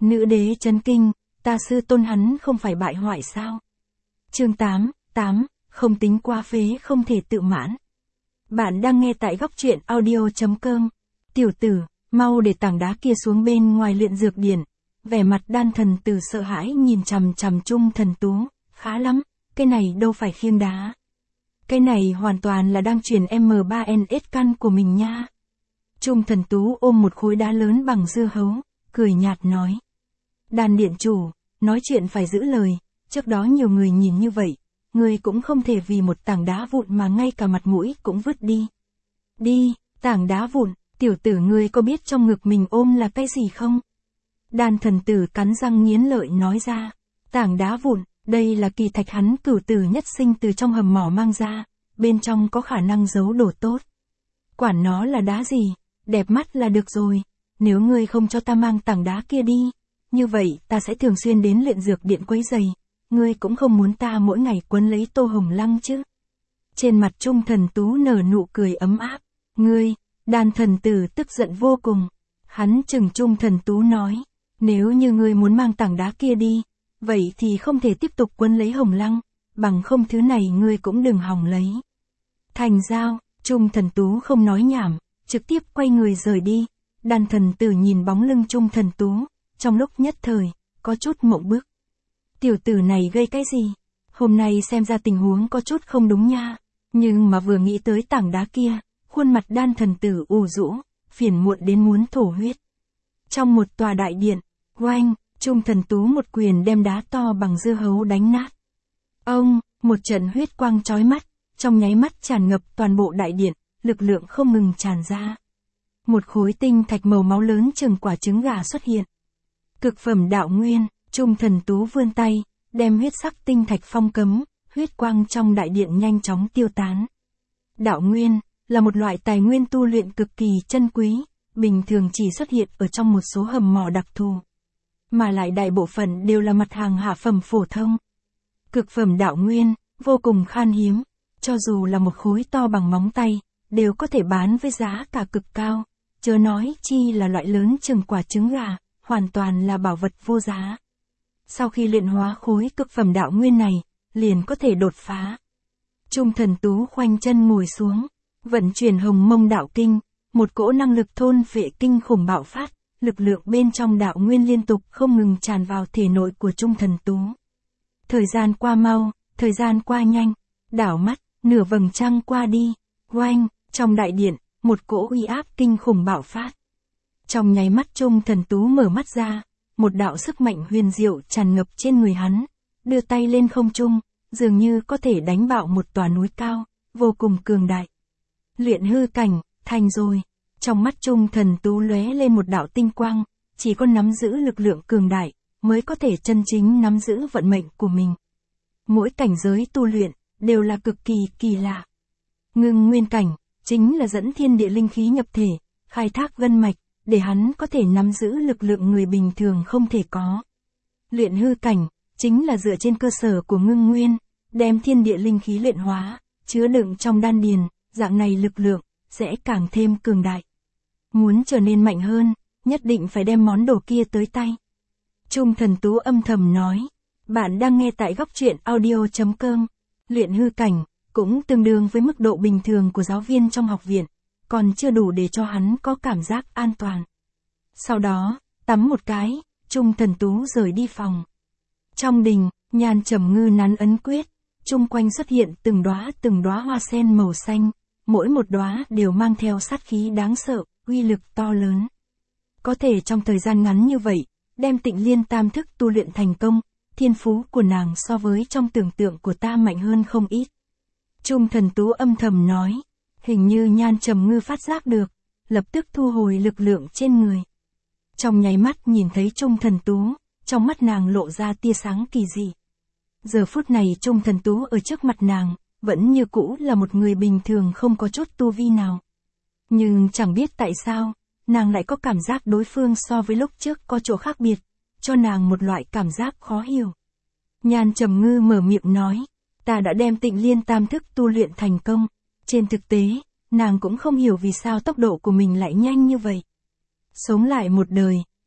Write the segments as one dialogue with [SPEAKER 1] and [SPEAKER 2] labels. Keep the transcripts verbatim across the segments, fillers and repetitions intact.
[SPEAKER 1] Nữ đế chấn kinh, ta sư tôn hắn không phải bại hoại sao? Chương tám, tám, không tính quá phế không thể tự mãn. Bạn đang nghe tại góc truyện audio chấm com. Tiểu tử, mau để tảng đá kia xuống bên ngoài luyện dược điển. Vẻ mặt Đan Thần Tử sợ hãi nhìn chằm chằm Trung Thần Tú, khá lắm, cái này đâu phải khiêng đá. Cái này hoàn toàn là đang truyền M ba N S căn của mình nha. Trung Thần Tú ôm một khối đá lớn bằng dưa hấu, cười nhạt nói. Đan điện chủ, nói chuyện phải giữ lời, trước đó nhiều người nhìn như vậy, ngươi cũng không thể vì một tảng đá vụn mà ngay cả mặt mũi cũng vứt đi. Đi, tảng đá vụn, tiểu tử ngươi có biết trong ngực mình ôm là cái gì không? Đan Thần Tử cắn răng nghiến lợi nói ra, tảng đá vụn, đây là kỳ thạch hắn cửu tử nhất sinh từ trong hầm mỏ mang ra, bên trong có khả năng giấu đồ tốt. Quản nó là đá gì, đẹp mắt là được rồi, nếu ngươi không cho ta mang tảng đá kia đi, như vậy ta sẽ thường xuyên đến luyện dược điện quấy giày, ngươi cũng không muốn ta mỗi ngày quấn lấy Tô Hồng Lăng chứ. Trên mặt Trung Thần Tú nở nụ cười ấm áp, ngươi, Đan Thần Tử tức giận vô cùng, hắn chừng Trung Thần Tú nói, nếu như ngươi muốn mang tảng đá kia đi, vậy thì không thể tiếp tục quấn lấy Hồng Lăng, bằng không thứ này ngươi cũng đừng hòng lấy. Thành giao, Trung Thần Tú không nói nhảm, trực tiếp quay người rời đi. Đan Thần Tử nhìn bóng lưng Trung Thần Tú, trong lúc nhất thời, có chút mộng bức. Tiểu tử này gây cái gì? Hôm nay xem ra tình huống có chút không đúng nha. Nhưng mà vừa nghĩ tới tảng đá kia, khuôn mặt Đan Thần Tử ủ rũ, phiền muộn đến muốn thổ huyết. Trong một tòa đại điện, oanh, Trung Thần Tú một quyền đem đá to bằng dưa hấu đánh nát. Ông, một trận huyết quang chói mắt, trong nháy mắt tràn ngập toàn bộ đại điện, lực lượng không ngừng tràn ra. Một khối tinh thạch màu máu lớn chừng quả trứng gà xuất hiện. Cực phẩm đạo nguyên, Trung Thần Tú vươn tay, đem huyết sắc tinh thạch phong cấm, huyết quang trong đại điện nhanh chóng tiêu tán. Đạo nguyên, là một loại tài nguyên tu luyện cực kỳ chân quý, bình thường chỉ xuất hiện ở trong một số hầm mỏ đặc thù. Mà lại đại bộ phận đều là mặt hàng hạ phẩm phổ thông. Cực phẩm đạo nguyên, vô cùng khan hiếm, cho dù là một khối to bằng móng tay, đều có thể bán với giá cả cực cao, chớ nói chi là loại lớn chừng quả trứng gà, hoàn toàn là bảo vật vô giá. Sau khi luyện hóa khối cực phẩm đạo nguyên này, liền có thể đột phá. Trung Thần Tú khoanh chân ngồi xuống, vận chuyển Hồng Mông Đạo Kinh, một cỗ năng lực thôn phệ kinh khủng bạo phát, lực lượng bên trong đạo nguyên liên tục không ngừng tràn vào thể nội của Trung Thần Tú. Thời gian qua mau, thời gian qua nhanh, đảo mắt, nửa vầng trăng qua đi, oanh, trong đại điện, một cỗ uy áp kinh khủng bạo phát. Trong nháy mắt Trung Thần Tú mở mắt ra, một đạo sức mạnh huyền diệu tràn ngập trên người hắn, đưa tay lên không trung, dường như có thể đánh bạo một tòa núi cao, vô cùng cường đại. Luyện hư cảnh, thành rồi. Trong mắt Trung Thần Tú lóe lên một đạo tinh quang, chỉ có nắm giữ lực lượng cường đại, mới có thể chân chính nắm giữ vận mệnh của mình. Mỗi cảnh giới tu luyện, đều là cực kỳ kỳ lạ. Ngưng nguyên cảnh, chính là dẫn thiên địa linh khí nhập thể, khai thác gân mạch, để hắn có thể nắm giữ lực lượng người bình thường không thể có. Luyện hư cảnh, chính là dựa trên cơ sở của ngưng nguyên, đem thiên địa linh khí luyện hóa, chứa đựng trong đan điền, dạng này lực lượng, sẽ càng thêm cường đại. Muốn trở nên mạnh hơn, nhất định phải đem món đồ kia tới tay. Trung Thần Tú âm thầm nói, bạn đang nghe tại góc truyện audio chấm com. Luyện hư cảnh, cũng tương đương với mức độ bình thường của giáo viên trong học viện, còn chưa đủ để cho hắn có cảm giác an toàn. Sau đó, tắm một cái, Trung Thần Tú rời đi phòng. Trong đình, Nhan Trầm Ngư nắn ấn quyết, chung quanh xuất hiện từng đóa từng đóa hoa sen màu xanh, mỗi một đóa đều mang theo sát khí đáng sợ, uy lực to lớn. Có thể trong thời gian ngắn như vậy, đem Tịnh Liên Tam Thức tu luyện thành công, thiên phú của nàng so với trong tưởng tượng của ta mạnh hơn không ít. Trung Thần Tú âm thầm nói, hình như Nhan Trầm Ngư phát giác được, lập tức thu hồi lực lượng trên người. Trong nháy mắt nhìn thấy Trung Thần Tú, trong mắt nàng lộ ra tia sáng kỳ dị. Giờ phút này Trung Thần Tú ở trước mặt nàng, vẫn như cũ là một người bình thường không có chút tu vi nào. Nhưng chẳng biết tại sao, nàng lại có cảm giác đối phương so với lúc trước có chỗ khác biệt, cho nàng một loại cảm giác khó hiểu. Nhan Trầm Ngư mở miệng nói, ta đã đem Tịnh Liên Tam Thức tu luyện thành công. Trên thực tế, nàng cũng không hiểu vì sao tốc độ của mình lại nhanh như vậy. Sống lại một đời,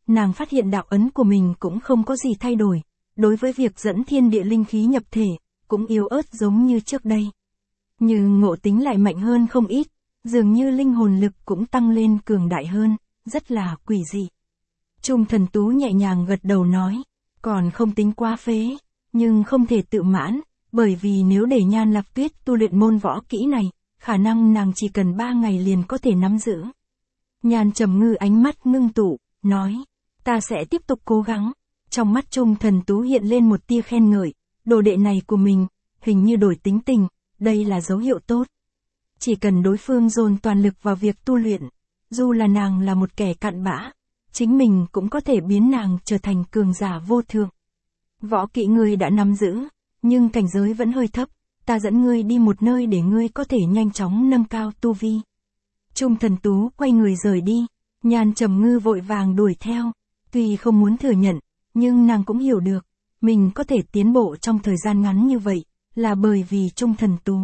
[SPEAKER 1] nàng phát hiện đạo ấn của mình cũng không có gì thay đổi, đối với việc dẫn thiên địa linh khí nhập thể, cũng yếu ớt giống như trước đây. Nhưng ngộ tính lại mạnh hơn không ít, dường như linh hồn lực cũng tăng lên cường đại hơn, rất là quỷ dị. Trung Thần Tú nhẹ nhàng gật đầu nói, còn không tính quá phế, nhưng không thể tự mãn, bởi vì nếu để Nhan Lạc Tuyết tu luyện môn võ kỹ này, khả năng nàng chỉ cần ba ngày liền có thể nắm giữ. Nhan Trầm Ngư ánh mắt ngưng tụ, nói, ta sẽ tiếp tục cố gắng. Trong mắt Trung Thần Tú hiện lên một tia khen ngợi, đồ đệ này của mình, hình như đổi tính tình, đây là dấu hiệu tốt. Chỉ cần đối phương dồn toàn lực vào việc tu luyện, dù là nàng là một kẻ cặn bã, chính mình cũng có thể biến nàng trở thành cường giả vô thượng. Võ kỹ ngươi đã nắm giữ, nhưng cảnh giới vẫn hơi thấp, ta dẫn ngươi đi một nơi để ngươi có thể nhanh chóng nâng cao tu vi. Trung Thần Tú quay người rời đi, Nhan Trầm Ngư vội vàng đuổi theo, tuy không muốn thừa nhận, nhưng nàng cũng hiểu được, mình có thể tiến bộ trong thời gian ngắn như vậy, là bởi vì Trung Thần Tú.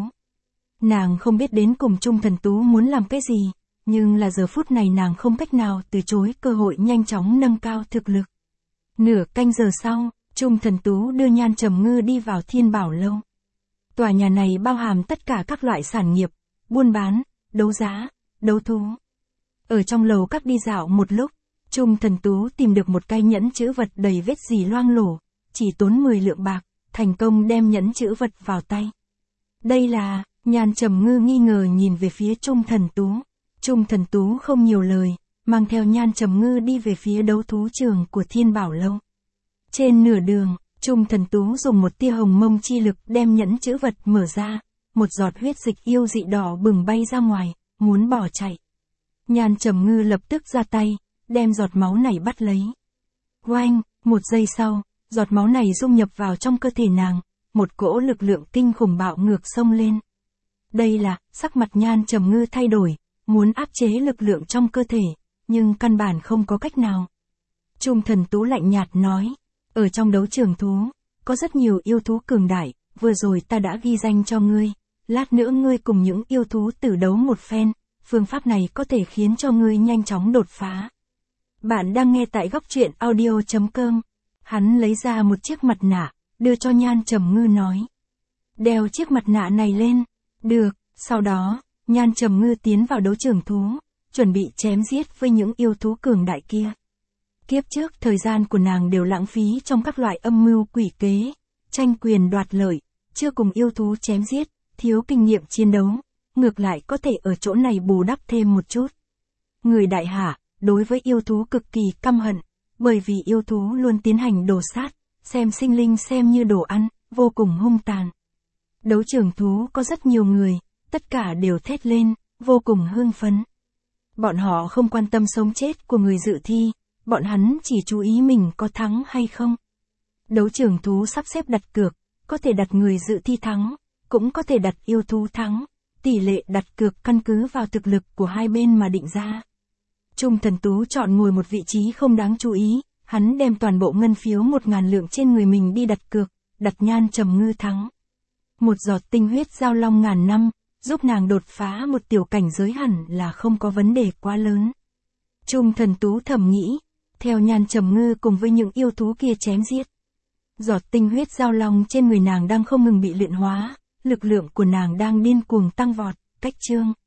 [SPEAKER 1] Nàng không biết đến cùng Trung Thần Tú muốn làm cái gì, nhưng là giờ phút này nàng không cách nào từ chối cơ hội nhanh chóng nâng cao thực lực. Nửa canh giờ sau, Trung Thần Tú đưa Nhan Trầm Ngư đi vào Thiên Bảo Lâu. Tòa nhà này bao hàm tất cả các loại sản nghiệp, buôn bán, đấu giá, đấu thú. Ở trong lầu các đi dạo một lúc, Trung Thần Tú tìm được một cái nhẫn chữ vật đầy vết dì loang lổ, chỉ tốn mười lượng bạc, thành công đem nhẫn chữ vật vào tay. Đây là, Nhan Trầm Ngư nghi ngờ nhìn về phía Trung Thần Tú. Trung Thần Tú không nhiều lời, mang theo Nhan Trầm Ngư đi về phía đấu thú trường của Thiên Bảo Lâu. Trên nửa đường, Trung Thần Tú dùng một tia hồng mông chi lực đem nhẫn chữ vật mở ra, một giọt huyết dịch yêu dị đỏ bừng bay ra ngoài, muốn bỏ chạy. Nhan Trầm Ngư lập tức ra tay, đem giọt máu này bắt lấy. Oanh, một giây sau, giọt máu này dung nhập vào trong cơ thể nàng, một cỗ lực lượng kinh khủng bạo ngược xông lên. Đây là, sắc mặt Nhan Trầm Ngư thay đổi, muốn áp chế lực lượng trong cơ thể, nhưng căn bản không có cách nào. Trung Thần Tú lạnh nhạt nói, ở trong đấu trường thú, có rất nhiều yêu thú cường đại, vừa rồi ta đã ghi danh cho ngươi, lát nữa ngươi cùng những yêu thú tử đấu một phen, phương pháp này có thể khiến cho ngươi nhanh chóng đột phá. Bạn đang nghe tại góc truyện audio chấm com. Hắn lấy ra một chiếc mặt nạ, đưa cho Nhan Trầm Ngư nói. Đeo chiếc mặt nạ này lên. Được, sau đó, Nhan Trầm Ngư tiến vào đấu trường thú, chuẩn bị chém giết với những yêu thú cường đại kia. Kiếp trước thời gian của nàng đều lãng phí trong các loại âm mưu quỷ kế, tranh quyền đoạt lợi, chưa cùng yêu thú chém giết, thiếu kinh nghiệm chiến đấu, ngược lại có thể ở chỗ này bù đắp thêm một chút. Người đại hạ, đối với yêu thú cực kỳ căm hận, bởi vì yêu thú luôn tiến hành đồ sát, xem sinh linh xem như đồ ăn, vô cùng hung tàn. Đấu trường thú có rất nhiều người, tất cả đều thét lên, vô cùng hưng phấn. Bọn họ không quan tâm sống chết của người dự thi, bọn hắn chỉ chú ý mình có thắng hay không. Đấu trường thú sắp xếp đặt cược, có thể đặt người dự thi thắng, cũng có thể đặt yêu thú thắng, tỷ lệ đặt cược căn cứ vào thực lực của hai bên mà định ra. Trung Thần Tú chọn ngồi một vị trí không đáng chú ý, hắn đem toàn bộ ngân phiếu một ngàn lượng trên người mình đi đặt cược, đặt Nhan Trầm Ngư thắng. Một giọt tinh huyết giao long ngàn năm, giúp nàng đột phá một tiểu cảnh giới hẳn là không có vấn đề quá lớn. Trung Thần Tú thầm nghĩ, theo Nhan Trầm Ngư cùng với những yêu thú kia chém giết. Giọt tinh huyết giao long trên người nàng đang không ngừng bị luyện hóa, lực lượng của nàng đang điên cuồng tăng vọt, cách chương.